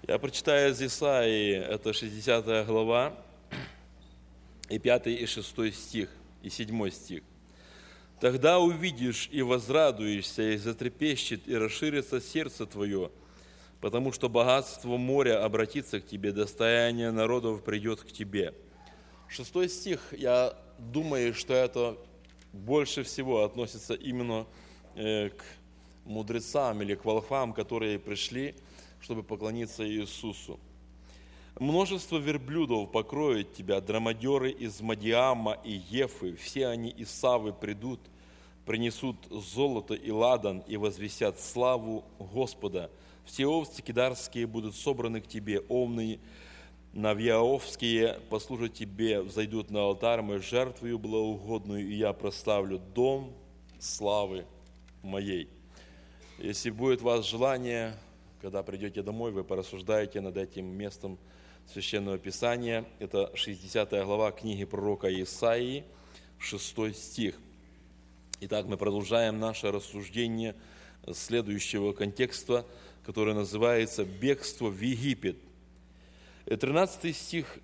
Я прочитаю из Исаии, это 60 глава, и 5 и 6 стих, и 7 стих. «Тогда увидишь и возрадуешься, и затрепещет, и расширится сердце твое, потому что богатство моря обратится к тебе, достояние народов придет к тебе». 6 стих, я думаю, что это больше всего относится именно к мудрецам или к волхвам, которые пришли, чтобы поклониться Иисусу. «Множество верблюдов покроет тебя, драмадеры из Мадиама и Ефы, все они из Савы придут, принесут золото и ладан и возвестят славу Господа. Все овцы кидарские будут собраны к тебе, овны навьяовские послужат тебе, взойдут на алтарь мой жертвою благоугодную, и я прославлю дом славы моей». Если будет у вас желание, когда придете домой, вы порассуждаете над этим местом Священного Писания. Это 60 глава книги пророка Исаии, 6 стих. Итак, мы продолжаем наше рассуждение следующего контекста, который называется «Бегство в Египет». 13 стих,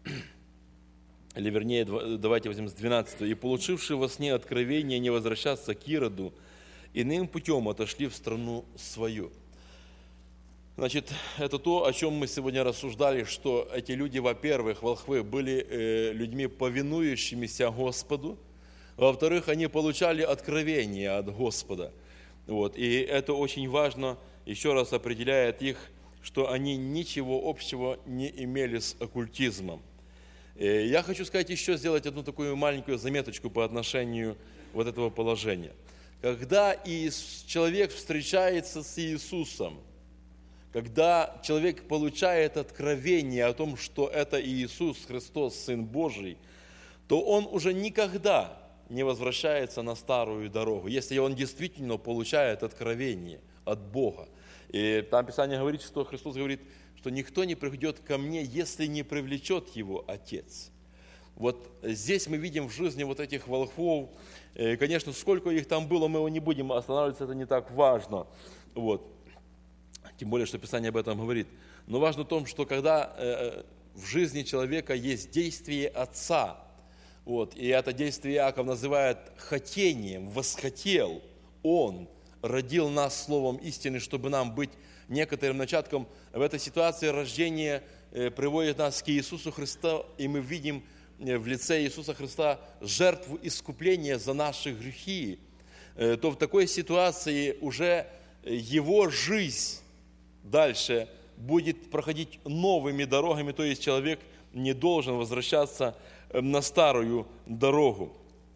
или вернее, давайте возьмем с 12. «И получившие во сне откровение не возвращаться к Ироду, иным путем отошли в страну свою». Значит, это то, о чем мы сегодня рассуждали, что эти люди, во-первых, волхвы, были людьми, повинующимися Господу, во-вторых, они получали откровение от Господа. И это очень важно, еще раз определяет их, что они ничего общего не имели с оккультизмом. Я хочу сказать еще, сделать одну такую маленькую заметочку по отношению вот этого положения. Когда человек встречается с Иисусом, когда человек получает откровение о том, что это Иисус Христос, Сын Божий, то он уже никогда не возвращается на старую дорогу, если он действительно получает откровение от Бога. И там Писание говорит, что Христос говорит, что никто не придет ко мне, если не привлечет его Отец. Вот здесь мы видим в жизни вот этих волхвов, конечно, сколько их там было, мы не будем останавливаться, это не так важно. Тем более, что Писание об этом говорит. Но важно в том, что когда в жизни человека есть действие Отца, и это действие Иаков называет хотением, восхотел, Он родил нас словом истины, чтобы нам быть некоторым начатком. В этой ситуации рождение приводит нас к Иисусу Христу, и мы видим в лице Иисуса Христа жертву искупления за наши грехи, то в такой ситуации уже Его жизнь дальше будет проходить новыми дорогами, то есть человек не должен возвращаться на старую дорогу.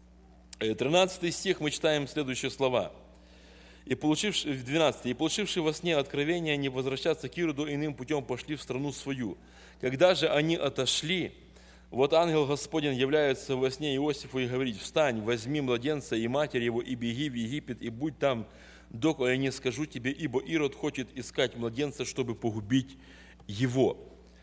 13 стих мы читаем следующие слова. «И получившие во сне откровение не возвращаться к Ироду, иным путем пошли в страну свою. Когда же они отошли, вот ангел Господень является во сне Иосифу и говорит: встань, возьми младенца и матерь его, и беги в Египет, и будь там, доколе я не скажу тебе, ибо Ирод хочет искать младенца, чтобы погубить его».